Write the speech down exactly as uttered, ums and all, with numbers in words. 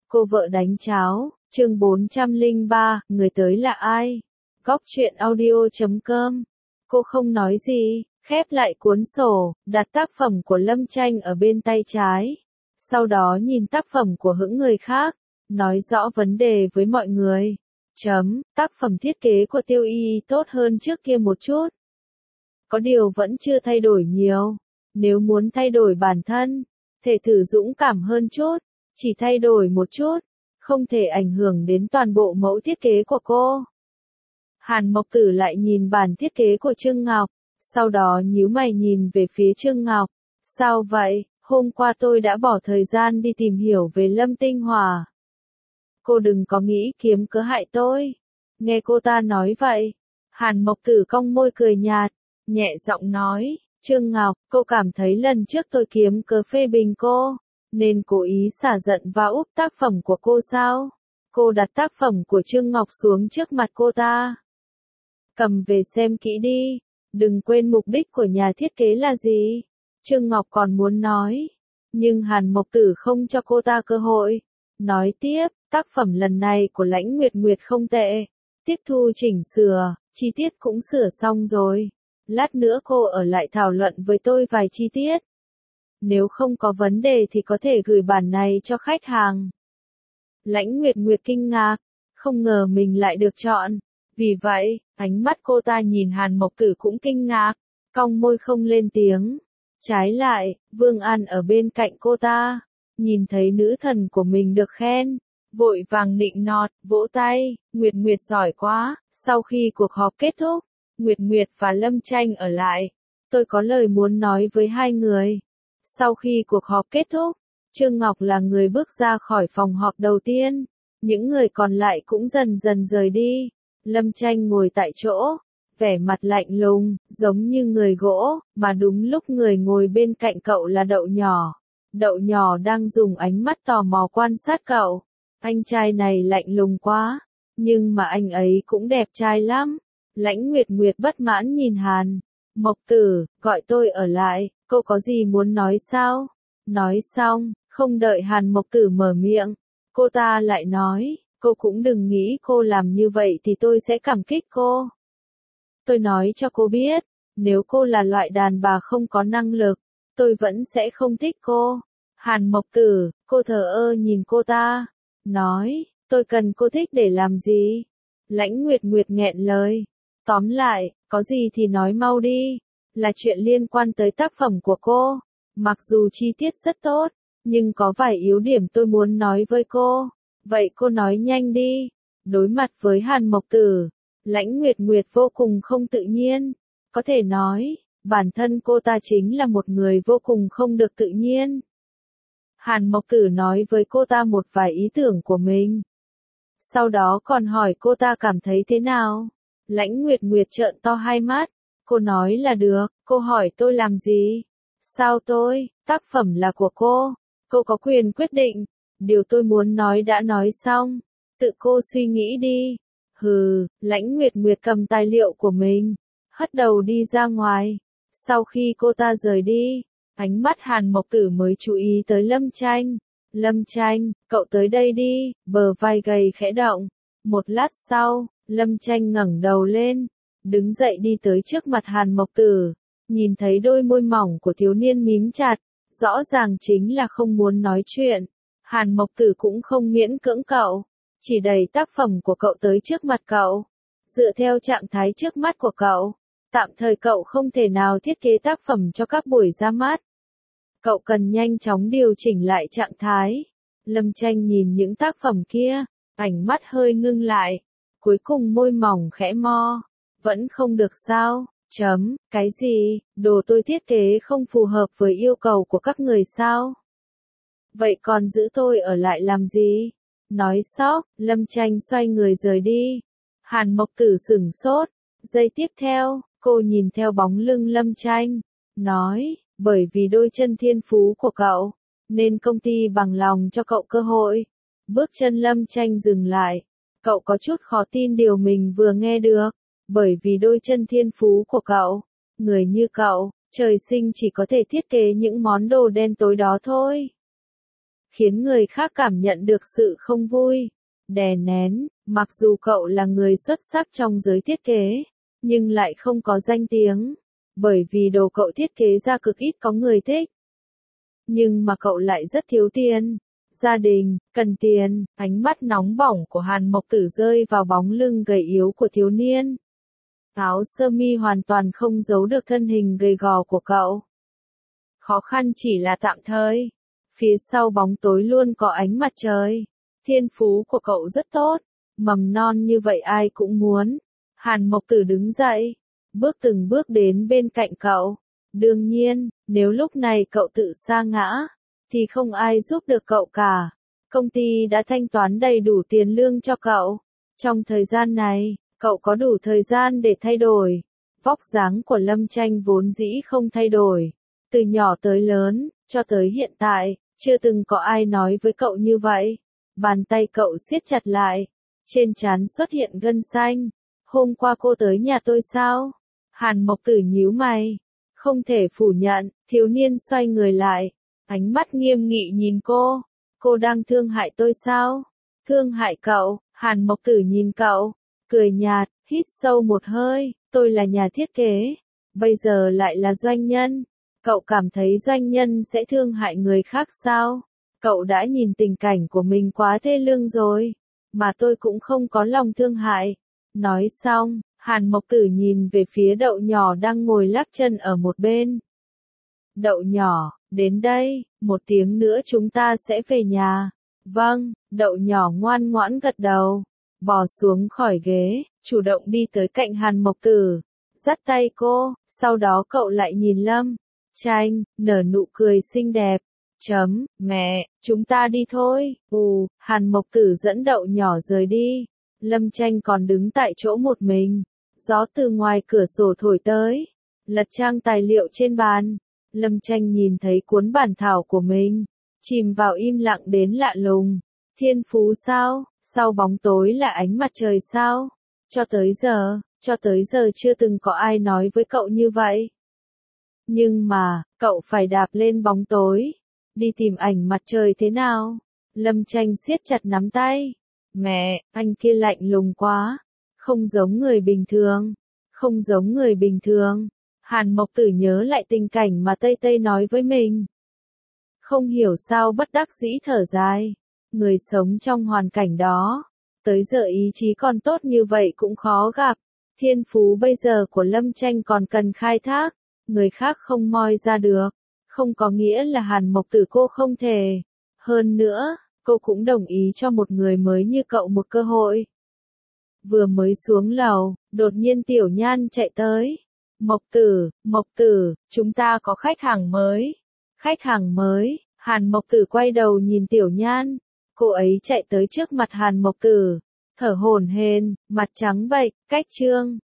Cô vợ đánh cháo, chương bốn trăm lẻ ba, người tới là ai? Góc truyện audio chấm com. Cô không nói gì, khép lại cuốn sổ, đặt tác phẩm của Lâm Tranh ở bên tay trái. Sau đó nhìn tác phẩm của những người khác, nói rõ vấn đề với mọi người. Chấm, tác phẩm thiết kế của Tiêu Y tốt hơn trước kia một chút. Có điều vẫn chưa thay đổi nhiều. Nếu muốn thay đổi bản thân, thể thử dũng cảm hơn chút, chỉ thay đổi một chút, không thể ảnh hưởng đến toàn bộ mẫu thiết kế của cô. Hàn Mộc Tử lại nhìn bản thiết kế của Trương Ngọc, sau đó nhíu mày nhìn về phía Trương Ngọc. Sao vậy, hôm qua tôi đã bỏ thời gian đi tìm hiểu về Lâm Tinh Hòa. Cô đừng có nghĩ kiếm cớ hại tôi. Nghe cô ta nói vậy, Hàn Mộc Tử cong môi cười nhạt, nhẹ giọng nói, Trương Ngọc, cô cảm thấy lần trước tôi kiếm cớ phê bình cô, nên cố ý xả giận và úp tác phẩm của cô sao? Cô đặt tác phẩm của Trương Ngọc xuống trước mặt cô ta. Cầm về xem kỹ đi, đừng quên mục đích của nhà thiết kế là gì. Trương Ngọc còn muốn nói, nhưng Hàn Mộc Tử không cho cô ta cơ hội. Nói tiếp, tác phẩm lần này của Lãnh Nguyệt Nguyệt không tệ. Tiếp thu chỉnh sửa, chi tiết cũng sửa xong rồi. Lát nữa cô ở lại thảo luận với tôi vài chi tiết. Nếu không có vấn đề thì có thể gửi bản này cho khách hàng. Lãnh Nguyệt Nguyệt kinh ngạc, không ngờ mình lại được chọn. Vì vậy, ánh mắt cô ta nhìn Hàn Mộc Tử cũng kinh ngạc, cong môi không lên tiếng. Trái lại, Vương An ở bên cạnh cô ta, nhìn thấy nữ thần của mình được khen, vội vàng nịnh nọt, vỗ tay, Nguyệt Nguyệt giỏi quá. Sau khi cuộc họp kết thúc, Nguyệt Nguyệt và Lâm Tranh ở lại. Tôi có lời muốn nói với hai người. Sau khi cuộc họp kết thúc, Trương Ngọc là người bước ra khỏi phòng họp đầu tiên. Những người còn lại cũng dần dần rời đi. Lâm Tranh ngồi tại chỗ, vẻ mặt lạnh lùng, giống như người gỗ, mà đúng lúc người ngồi bên cạnh cậu là Đậu Nhỏ. Đậu Nhỏ đang dùng ánh mắt tò mò quan sát cậu. Anh trai này lạnh lùng quá, nhưng mà anh ấy cũng đẹp trai lắm. Lãnh Nguyệt Nguyệt bất mãn nhìn Hàn Mộc Tử, gọi tôi ở lại, cô có gì muốn nói sao? Nói xong, không đợi Hàn Mộc Tử mở miệng, cô ta lại nói, cô cũng đừng nghĩ cô làm như vậy thì tôi sẽ cảm kích cô. Tôi nói cho cô biết, nếu cô là loại đàn bà không có năng lực, tôi vẫn sẽ không thích cô. Hàn Mộc Tử, cô thờ ơ nhìn cô ta, nói, tôi cần cô thích để làm gì? Lãnh Nguyệt Nguyệt nghẹn lời. Tóm lại, có gì thì nói mau đi, là chuyện liên quan tới tác phẩm của cô. Mặc dù chi tiết rất tốt, nhưng có vài yếu điểm tôi muốn nói với cô. Vậy cô nói nhanh đi. Đối mặt với Hàn Mộc Tử, Lãnh Nguyệt Nguyệt vô cùng không tự nhiên. Có thể nói, bản thân cô ta chính là một người vô cùng không được tự nhiên. Hàn Mộc Tử nói với cô ta một vài ý tưởng của mình. Sau đó còn hỏi cô ta cảm thấy thế nào. Lãnh Nguyệt Nguyệt trợn to hai mắt. Cô nói là được, cô hỏi tôi làm gì? Sao tôi, tác phẩm là của cô. Cô có quyền quyết định. Điều tôi muốn nói đã nói xong. Tự cô suy nghĩ đi. Hừ, Lãnh Nguyệt Nguyệt cầm tài liệu của mình, hất đầu đi ra ngoài. Sau khi cô ta rời đi, ánh mắt Hàn Mộc Tử mới chú ý tới Lâm Tranh. Lâm Tranh, cậu tới đây đi, bờ vai gầy khẽ động. Một lát sau, Lâm Tranh ngẩng đầu lên, đứng dậy đi tới trước mặt Hàn Mộc Tử, nhìn thấy đôi môi mỏng của thiếu niên mím chặt, rõ ràng chính là không muốn nói chuyện. Hàn Mộc Tử cũng không miễn cưỡng cậu, chỉ đẩy tác phẩm của cậu tới trước mặt cậu. Dựa theo trạng thái trước mắt của cậu, tạm thời cậu không thể nào thiết kế tác phẩm cho các buổi ra mắt. Cậu cần nhanh chóng điều chỉnh lại trạng thái. Lâm Tranh nhìn những tác phẩm kia, ánh mắt hơi ngưng lại. Cuối cùng môi mỏng khẽ mo. Vẫn không được sao? Chấm, cái gì? Đồ tôi thiết kế không phù hợp với yêu cầu của các người sao? Vậy còn giữ tôi ở lại làm gì? Nói sóc, Lâm Tranh xoay người rời đi. Hàn Mộc Tử sửng sốt. Giây tiếp theo, cô nhìn theo bóng lưng Lâm Tranh, nói, bởi vì đôi chân thiên phú của cậu, nên công ty bằng lòng cho cậu cơ hội. Bước chân Lâm Tranh dừng lại. Cậu có chút khó tin điều mình vừa nghe được. Bởi vì đôi chân thiên phú của cậu, người như cậu, trời sinh chỉ có thể thiết kế những món đồ đen tối đó thôi. khiến người khác cảm nhận được sự không vui, đè nén. Mặc dù cậu là người xuất sắc trong giới thiết kế, nhưng lại không có danh tiếng, bởi vì đồ cậu thiết kế ra cực ít có người thích. Nhưng mà cậu lại rất thiếu tiền, gia đình, cần tiền. Ánh mắt nóng bỏng của Hàn Mộc Tử rơi vào bóng lưng gầy yếu của thiếu niên. Áo sơ mi hoàn toàn không giấu được thân hình gầy gò của cậu. Khó khăn chỉ là tạm thời. Phía sau bóng tối luôn có ánh mặt trời. Thiên phú của cậu rất tốt. Mầm non như vậy ai cũng muốn. Hàn Mộc Tử đứng dậy, bước từng bước đến bên cạnh cậu. Đương nhiên, nếu lúc này cậu tự sa ngã, thì không ai giúp được cậu cả. Công ty đã thanh toán đầy đủ tiền lương cho cậu. Trong thời gian này, cậu có đủ thời gian để thay đổi. Vóc dáng của Lâm Tranh vốn dĩ không thay đổi. Từ nhỏ tới lớn, cho tới hiện tại, chưa từng có ai nói với cậu như vậy. Bàn tay cậu siết chặt lại. Trên trán xuất hiện gân xanh. Hôm qua cô tới nhà tôi sao? Hàn Mộc Tử nhíu mày. Không thể phủ nhận, thiếu niên xoay người lại. Ánh mắt nghiêm nghị nhìn cô. Cô đang thương hại tôi sao? Thương hại cậu. Hàn Mộc Tử nhìn cậu, cười nhạt, hít sâu một hơi. Tôi là nhà thiết kế, bây giờ lại là doanh nhân. Cậu cảm thấy doanh nhân sẽ thương hại người khác sao? Cậu đã nhìn tình cảnh của mình quá thê lương rồi, mà tôi cũng không có lòng thương hại. Nói xong, Hàn Mộc Tử nhìn về phía Đậu Nhỏ đang ngồi lắc chân ở một bên. Đậu Nhỏ, đến đây, một tiếng nữa chúng ta sẽ về nhà. Vâng, Đậu Nhỏ ngoan ngoãn gật đầu, bò xuống khỏi ghế, chủ động đi tới cạnh Hàn Mộc Tử, dắt tay cô, sau đó cậu lại nhìn Lâm Tranh, nở nụ cười xinh đẹp. Chấm, mẹ, chúng ta đi thôi. Ù, Hàn Mộc Tử dẫn Đậu Nhỏ rời đi. Lâm Tranh còn đứng tại chỗ một mình. Gió từ ngoài cửa sổ thổi tới, lật trang tài liệu trên bàn. Lâm Tranh nhìn thấy cuốn bản thảo của mình, chìm vào im lặng đến lạ lùng. Thiên phú sao? Sau bóng tối là ánh mặt trời sao? Cho tới giờ, cho tới giờ chưa từng có ai nói với cậu như vậy. Nhưng mà, cậu phải đạp lên bóng tối, đi tìm ảnh mặt trời thế nào? Lâm Tranh siết chặt nắm tay. Mẹ, anh kia lạnh lùng quá, không giống người bình thường, không giống người bình thường. Hàn Mộc Tử nhớ lại tình cảnh mà Tây Tây nói với mình. Không hiểu sao bất đắc dĩ thở dài. Người sống trong hoàn cảnh đó, tới giờ ý chí còn tốt như vậy cũng khó gặp. Thiên phú bây giờ của Lâm Tranh còn cần khai thác, người khác không moi ra được. Không có nghĩa là Hàn Mộc Tử cô không thể. Hơn nữa, cô cũng đồng ý cho một người mới như cậu một cơ hội. Vừa mới xuống lầu, đột nhiên Tiểu Nhan chạy tới. Mộc Tử, Mộc Tử, chúng ta có khách hàng mới. Khách hàng mới. Hàn Mộc Tử quay đầu nhìn Tiểu Nhan. Cô ấy chạy tới trước mặt Hàn Mộc Tử, thở hổn hển, mặt trắng bệch, cách trương.